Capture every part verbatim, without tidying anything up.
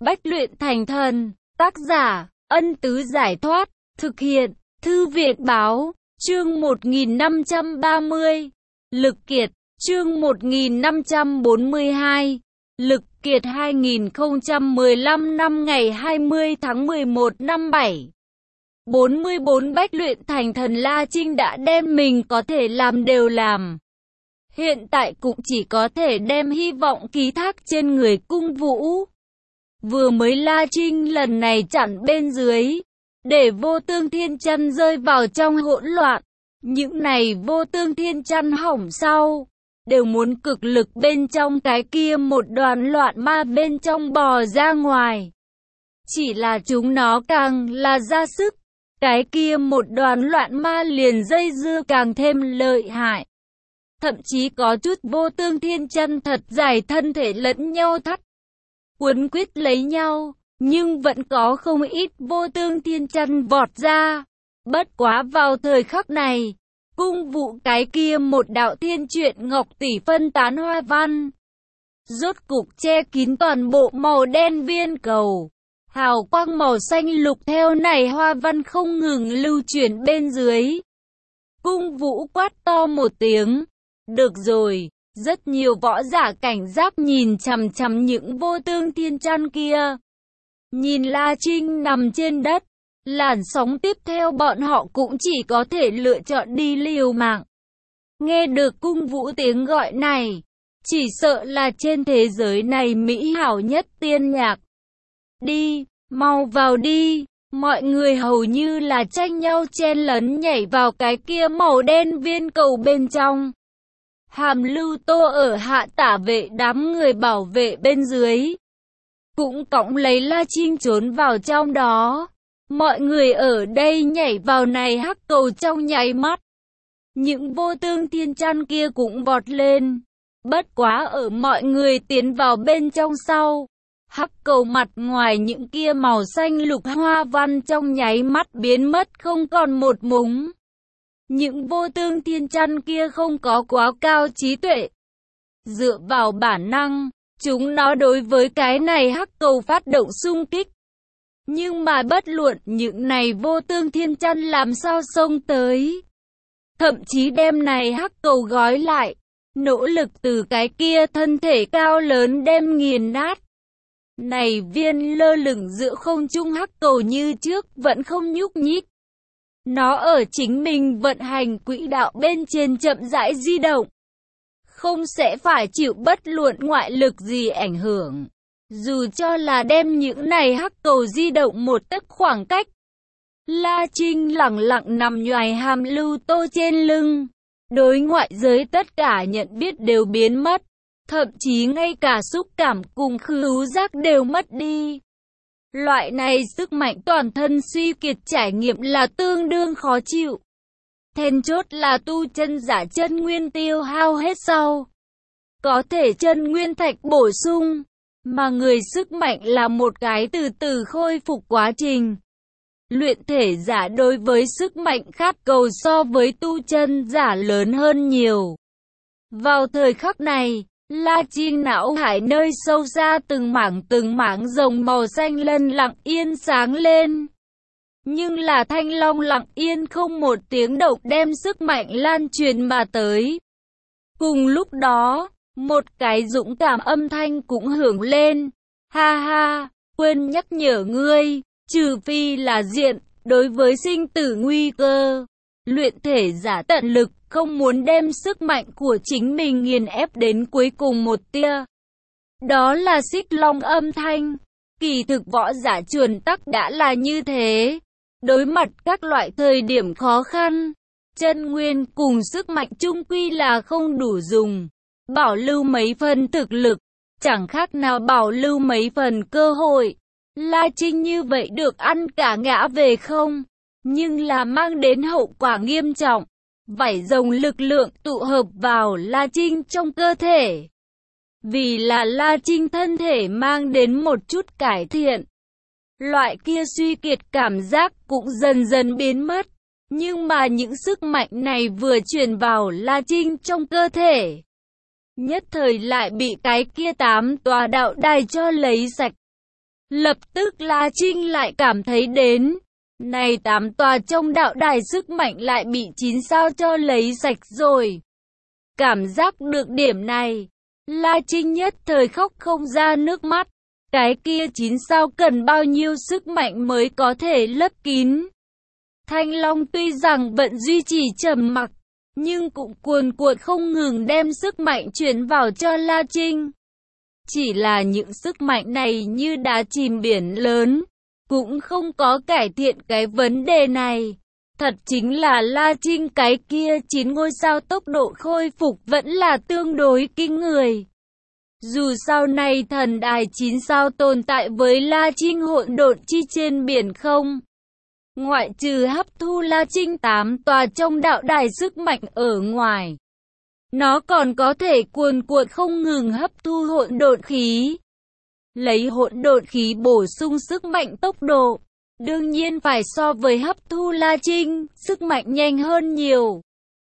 Bách luyện thành thần. Tác giả, Ân Tứ Giải Thoát. Thực hiện, Thư viện Báo. Chương một nghìn năm trăm ba mươi. Lực kiệt. Chương một nghìn năm trăm bốn mươi hai. Lực kiệt hai nghìn không trăm mười lăm năm ngày hai mươi tháng mười một năm bảy bốn mươi bốn Bách luyện thành thần. La Trinh đã đem mình có thể làm đều làm. Hiện tại cũng chỉ có thể đem hy vọng ký thác trên người Cung Vũ. Vừa mới La Trinh lần này chặn bên dưới, để Vô Tương Thiên Chăn rơi vào trong hỗn loạn. Những này Vô Tương Thiên Chăn hỏng sau, đều muốn cực lực bên trong cái kia một đoàn loạn ma bên trong bò ra ngoài. Chỉ là chúng nó càng là ra sức, cái kia một đoàn loạn ma liền dây dưa càng thêm lợi hại. Thậm chí có chút Vô Tương Thiên Chăn thật dài thân thể lẫn nhau thắt, quấn quýt lấy nhau, nhưng vẫn có không ít Vô Tương Thiên Chăn vọt ra. Bất quá vào thời khắc này, Cung Vũ cái kia một đạo thiên truyện ngọc tỷ phân tán hoa văn, rốt cục che kín toàn bộ màu đen viên cầu. Hào quang màu xanh lục theo này hoa văn không ngừng lưu chuyển bên dưới. Cung Vũ quát to một tiếng. Được rồi, rất nhiều võ giả cảnh giác nhìn chằm chằm những Vô Tương Thiên Chăn kia. Nhìn La Trinh nằm trên đất, làn sóng tiếp theo bọn họ cũng chỉ có thể lựa chọn đi liều mạng. Nghe được Cung Vũ tiếng gọi này, chỉ sợ là trên thế giới này mỹ hảo nhất tiên nhạc. Đi, mau vào đi. Mọi người hầu như là tranh nhau chen lấn nhảy vào cái kia màu đen viên cầu bên trong. Hàm Lưu Tô ở hạ tả vệ đám người bảo vệ bên dưới, cũng cõng lấy La Trinh trốn vào trong đó. Mọi người ở đây nhảy vào này hắc cầu trong nháy mắt. Những Vô Tương Thiên Chăn kia cũng vọt lên. Bất quá ở mọi người tiến vào bên trong sau, hắc cầu mặt ngoài những kia màu xanh lục hoa văn trong nháy mắt biến mất không còn một mống. Những Vô Tương Thiên Chăn kia không có quá cao trí tuệ. Dựa vào bản năng, chúng nó đối với cái này hắc cầu phát động xung kích. Nhưng mà bất luận những này Vô Tương Thiên Chăn làm sao xông tới, thậm chí đem này hắc cầu gói lại, nỗ lực từ cái kia thân thể cao lớn đem nghiền nát. Này viên lơ lửng giữa không trung hắc cầu như trước vẫn không nhúc nhích. Nó ở chính mình vận hành quỹ đạo bên trên chậm rãi di động, không sẽ phải chịu bất luận ngoại lực gì ảnh hưởng. Dù cho là đem những này hắc cầu di động một tấc khoảng cách. La Trinh lặng lặng nằm nhoài Hàm Lưu Tô trên lưng. Đối ngoại giới tất cả nhận biết đều biến mất. Thậm chí ngay cả xúc cảm cùng khứu giác đều mất đi. Loại này sức mạnh toàn thân suy kiệt trải nghiệm là tương đương khó chịu. Then chốt là tu chân giả chân nguyên tiêu hao hết sau, có thể chân nguyên thạch bổ sung, mà người sức mạnh là một cái từ từ khôi phục quá trình. Luyện thể giả đối với sức mạnh khát cầu so với tu chân giả lớn hơn nhiều. Vào thời khắc này, La Trinh não hải nơi sâu xa từng mảng từng mảng rồng màu xanh lân lặng yên sáng lên. Nhưng là thanh long lặng yên không một tiếng động đem sức mạnh lan truyền mà tới. Cùng lúc đó, một cái dũng cảm âm thanh cũng hưởng lên. Ha ha, quên nhắc nhở ngươi, trừ phi là diện, đối với sinh tử nguy cơ. Luyện thể giả tận lực, không muốn đem sức mạnh của chính mình nghiền ép đến cuối cùng một tia. Đó là Xích Long âm thanh. Kỳ thực võ giả chuẩn tắc đã là như thế. Đối mặt các loại thời điểm khó khăn, chân nguyên cùng sức mạnh chung quy là không đủ dùng. Bảo lưu mấy phần thực lực, chẳng khác nào bảo lưu mấy phần cơ hội. La Trinh như vậy được ăn cả ngã về không, nhưng là mang đến hậu quả nghiêm trọng. Vảy rồng lực lượng tụ hợp vào La Trinh trong cơ thể. Vì là La Trinh thân thể mang đến một chút cải thiện, loại kia suy kiệt cảm giác cũng dần dần biến mất. Nhưng mà những sức mạnh này vừa truyền vào La Trinh trong cơ thể, nhất thời lại bị cái kia tám tòa đạo đài cho lấy sạch. Lập tức La Trinh lại cảm thấy đến, này tám tòa trong đạo đài sức mạnh lại bị chín sao cho lấy sạch rồi. Cảm giác được điểm này, La Trinh nhất thời khóc không ra nước mắt. Cái kia chín sao cần bao nhiêu sức mạnh mới có thể lấp kín. Thanh Long tuy rằng vẫn duy trì trầm mặc, nhưng cũng cuồn cuộn không ngừng đem sức mạnh chuyển vào cho La Trinh. Chỉ là những sức mạnh này như đá chìm biển lớn, cũng không có cải thiện cái vấn đề này. Thật chính là La Trinh cái kia chín ngôi sao tốc độ khôi phục vẫn là tương đối kinh người. Dù sau này thần đài chín sao tồn tại với La Trinh hỗn độn chi trên biển không, ngoại trừ hấp thu La Trinh tám tòa trong đạo đài sức mạnh ở ngoài, nó còn có thể cuồn cuộn không ngừng hấp thu hỗn độn khí, lấy hỗn độn khí bổ sung sức mạnh tốc độ, đương nhiên phải so với hấp thu La Trinh, sức mạnh nhanh hơn nhiều.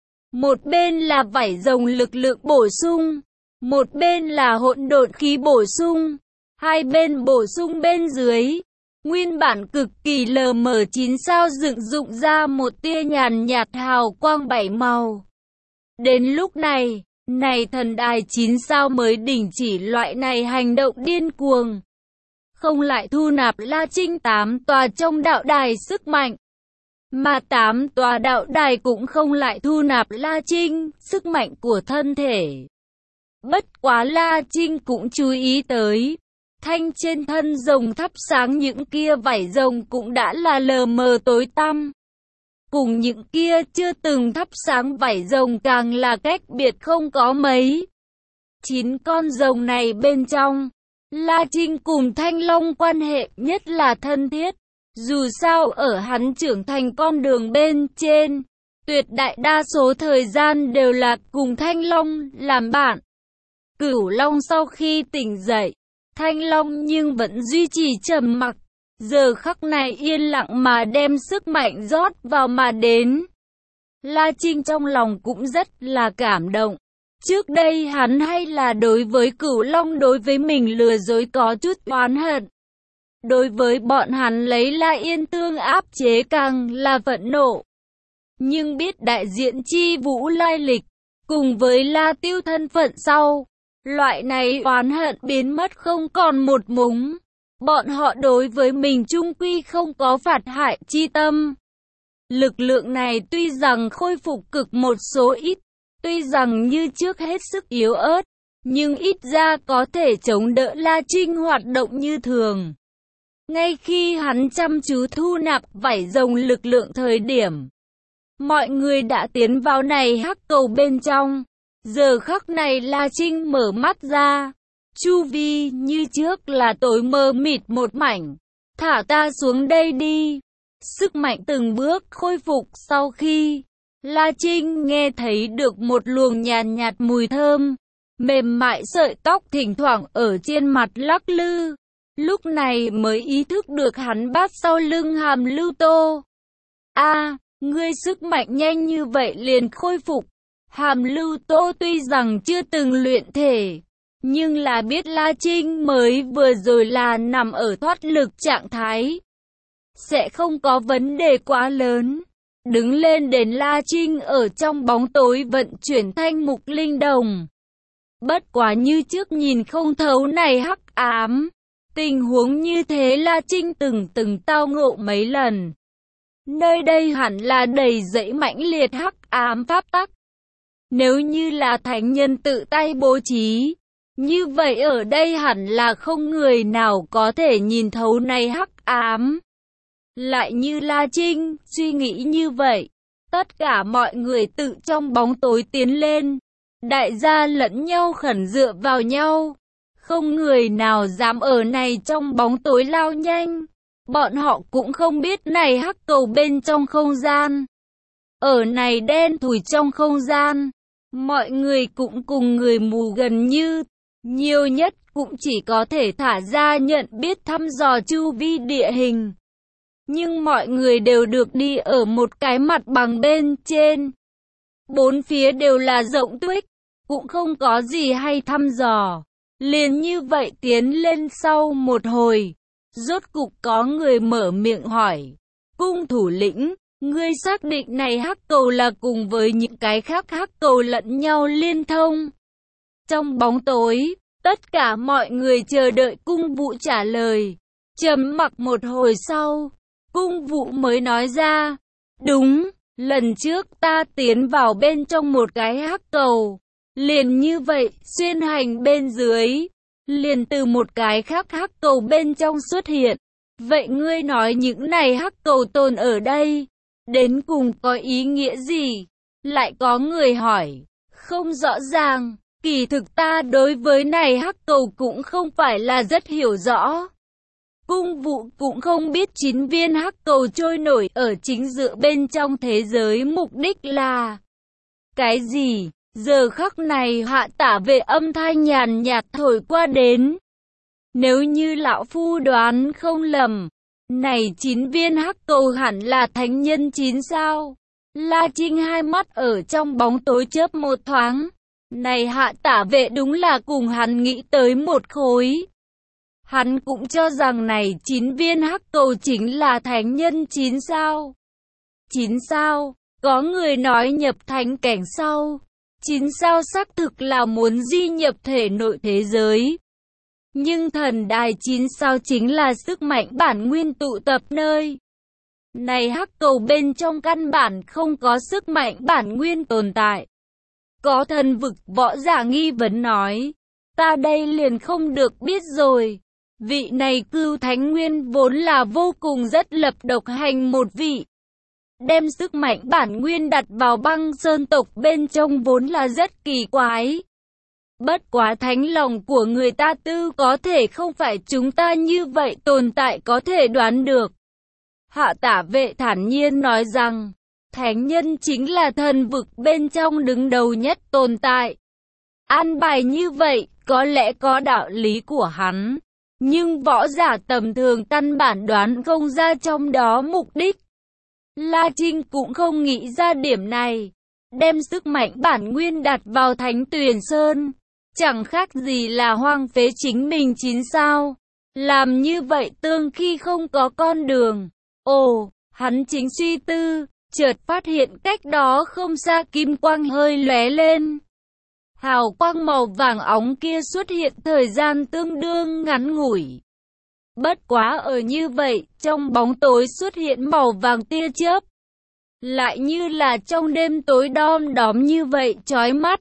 Một bên là vảy rồng lực lượng bổ sung, một bên là hỗn độn khí bổ sung, hai bên bổ sung bên dưới. Nguyên bản cực kỳ lờ mờ chín sao dựng dụng ra một tia nhàn nhạt hào quang bảy màu. Đến lúc này, này thần đài chín sao mới đình chỉ loại này hành động điên cuồng. Không lại thu nạp La Trinh tám tòa trong đạo đài sức mạnh. Mà tám tòa đạo đài cũng không lại thu nạp La Trinh, sức mạnh của thân thể. Bất quá La Trinh cũng chú ý tới, thanh trên thân rồng thắp sáng những kia vảy rồng cũng đã là lờ mờ tối tăm. Cùng những kia chưa từng thắp sáng vảy rồng càng là cách biệt không có mấy. Chín con rồng này bên trong, La Trinh cùng Thanh Long quan hệ nhất là thân thiết. Dù sao ở hắn trưởng thành con đường bên trên, tuyệt đại đa số thời gian đều là cùng Thanh Long làm bạn. Cửu Long sau khi tỉnh dậy, Thanh Long nhưng vẫn duy trì trầm mặc, giờ khắc này yên lặng mà đem sức mạnh rót vào mà đến. La Trinh trong lòng cũng rất là cảm động. Trước đây hắn hay là đối với Cửu Long đối với mình lừa dối có chút oán hận. Đối với bọn hắn lấy La Yên Tương áp chế càng là phẫn nộ. Nhưng biết đại diện Chi Vũ lai lịch, cùng với La Tiêu thân phận sau, loại này oán hận biến mất không còn một mống. Bọn họ đối với mình chung quy không có phạt hại chi tâm. Lực lượng này tuy rằng khôi phục cực một số ít, tuy rằng như trước hết sức yếu ớt, nhưng ít ra có thể chống đỡ La Trinh hoạt động như thường. Ngay khi hắn chăm chú thu nạp vảy rồng lực lượng thời điểm, mọi người đã tiến vào này hắc cầu bên trong. Giờ khắc này La Trinh mở mắt ra, chu vi như trước là tối mờ mịt một mảnh. Thả ta xuống đây đi. Sức mạnh từng bước khôi phục sau khi La Trinh nghe thấy được một luồng nhàn nhạt mùi thơm, mềm mại sợi tóc thỉnh thoảng ở trên mặt lắc lư. Lúc này mới ý thức được hắn bắt sau lưng Hàm Lưu Tô. A, ngươi sức mạnh nhanh như vậy liền khôi phục. Hàm Lưu Tô tuy rằng chưa từng luyện thể, nhưng là biết La Trinh mới vừa rồi là nằm ở thoát lực trạng thái, sẽ không có vấn đề quá lớn. Đứng lên đến La Trinh ở trong bóng tối vận chuyển thanh mục linh đồng. Bất quá như trước nhìn không thấu này hắc ám. Tình huống như thế La Trinh từng từng tao ngộ mấy lần. Nơi đây hẳn là đầy dẫy mãnh liệt hắc ám pháp tắc. Nếu như là thánh nhân tự tay bố trí, như vậy ở đây hẳn là không người nào có thể nhìn thấu này hắc ám. Lại như La Trinh suy nghĩ như vậy, tất cả mọi người tự trong bóng tối tiến lên, đại gia lẫn nhau khẩn dựa vào nhau. Không người nào dám ở này trong bóng tối lao nhanh. Bọn họ cũng không biết này hắc cầu bên trong không gian. Ở này đen thủi trong không gian, mọi người cũng cùng người mù gần như, nhiều nhất cũng chỉ có thể thả ra nhận biết thăm dò chu vi địa hình. Nhưng mọi người đều được đi ở một cái mặt bằng bên trên. Bốn phía đều là rộng tuếch, cũng không có gì hay thăm dò. Liền như vậy tiến lên sau một hồi, Rốt cục có người mở miệng hỏi. Cung thủ lĩnh, ngươi xác định này hắc cầu là cùng với những cái khác hắc cầu lẫn nhau liên thông? Trong bóng tối, tất cả mọi người chờ đợi cung vụ trả lời. Trầm mặc một hồi sau, cung vụ mới nói ra. Đúng, lần trước ta tiến vào bên trong một cái hắc cầu. Liền như vậy, xuyên hành bên dưới. Liền từ một cái khác hắc cầu bên trong xuất hiện. Vậy ngươi nói những này hắc cầu tồn ở đây, đến cùng có ý nghĩa gì? Lại có người hỏi. Không rõ ràng, kỳ thực ta đối với này hắc cầu cũng không phải là rất hiểu rõ. Cung vụ cũng không biết chín viên hắc cầu trôi nổi ở chính giữa bên trong thế giới mục đích là cái gì? Giờ khắc này Hạ Tả Vệ âm thanh nhàn nhạt thổi qua đến. Nếu như lão phu đoán không lầm, này chín viên hắc cầu hẳn là thánh nhân chín sao. La Trinh hai mắt ở trong bóng tối chớp một thoáng. Này Hạ Tả Vệ đúng là cùng hắn nghĩ tới một khối. Hắn cũng cho rằng này chín viên hắc cầu chính là thánh nhân chín sao. chín sao, có người nói nhập thánh cảnh sau. chín sao xác thực là muốn di nhập thể nội thế giới. Nhưng thần đài chín sao chính là sức mạnh bản nguyên tụ tập nơi. Này hắc cầu bên trong căn bản không có sức mạnh bản nguyên tồn tại. Có thần vực võ giả nghi vấn nói. Ta đây liền không được biết rồi. Vị này cưu thánh nguyên vốn là vô cùng rất lập độc hành một vị. Đem sức mạnh bản nguyên đặt vào băng sơn tộc bên trong vốn là rất kỳ quái. Bất quá thánh lòng của người ta tư có thể không phải chúng ta như vậy tồn tại có thể đoán được. Hạ Tả Vệ thản nhiên nói rằng, thánh nhân chính là thần vực bên trong đứng đầu nhất tồn tại. An bài như vậy, có lẽ có đạo lý của hắn. Nhưng võ giả tầm thường căn bản đoán không ra trong đó mục đích. La Trinh cũng không nghĩ ra điểm này. Đem sức mạnh bản nguyên đặt vào Thánh Tuyền Sơn. Chẳng khác gì là hoang phế chính mình chín sao. Làm như vậy tương khi không có con đường. Ồ, hắn chính suy tư, chợt phát hiện cách đó không xa kim quang hơi lóe lên. Hào quang màu vàng óng kia xuất hiện thời gian tương đương ngắn ngủi. Bất quá ở như vậy, trong bóng tối xuất hiện màu vàng tia chớp. Lại như là trong đêm tối đom đóm như vậy chói mắt.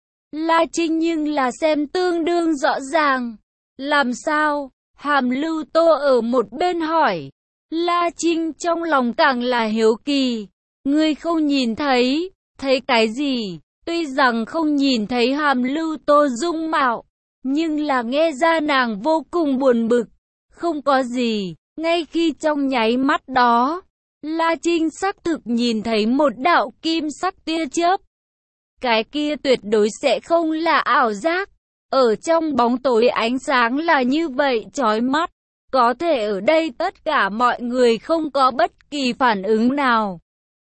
La Trinh nhưng là xem tương đương rõ ràng. Làm sao? Hàm Lưu Tô ở một bên hỏi. La Trinh trong lòng càng là hiếu kỳ. Ngươi không nhìn thấy, thấy cái gì? Tuy rằng không nhìn thấy Hàm Lưu Tô dung mạo, nhưng là nghe ra nàng vô cùng buồn bực. Không có gì, ngay khi trong nháy mắt đó, La Trinh xác thực nhìn thấy một đạo kim sắc tia chớp. Cái kia tuyệt đối sẽ không là ảo giác. Ở trong bóng tối ánh sáng là như vậy chói mắt. Có thể ở đây tất cả mọi người không có bất kỳ phản ứng nào.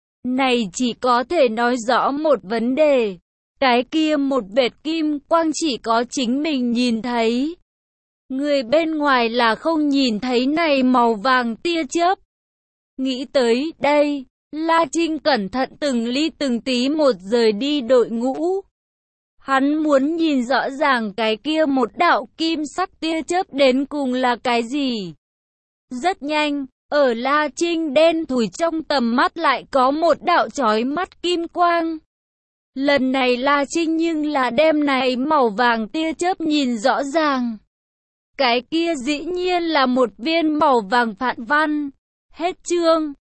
Này chỉ có thể nói rõ một vấn đề. Cái kia một vệt kim quang chỉ có chính mình nhìn thấy. Người bên ngoài là không nhìn thấy này màu vàng tia chớp. Nghĩ tới đây, La Trinh cẩn thận từng ly từng tí một rời đi đội ngũ. Hắn muốn nhìn rõ ràng cái kia một đạo kim sắc tia chớp đến cùng là cái gì. Rất nhanh, ở La Trinh đen thủi trong tầm mắt lại có một đạo chói mắt kim quang. Lần này La Trinh nhưng là đem này màu vàng tia chớp nhìn rõ ràng. Cái kia dĩ nhiên là một viên màu vàng phạn văn. Hết chương.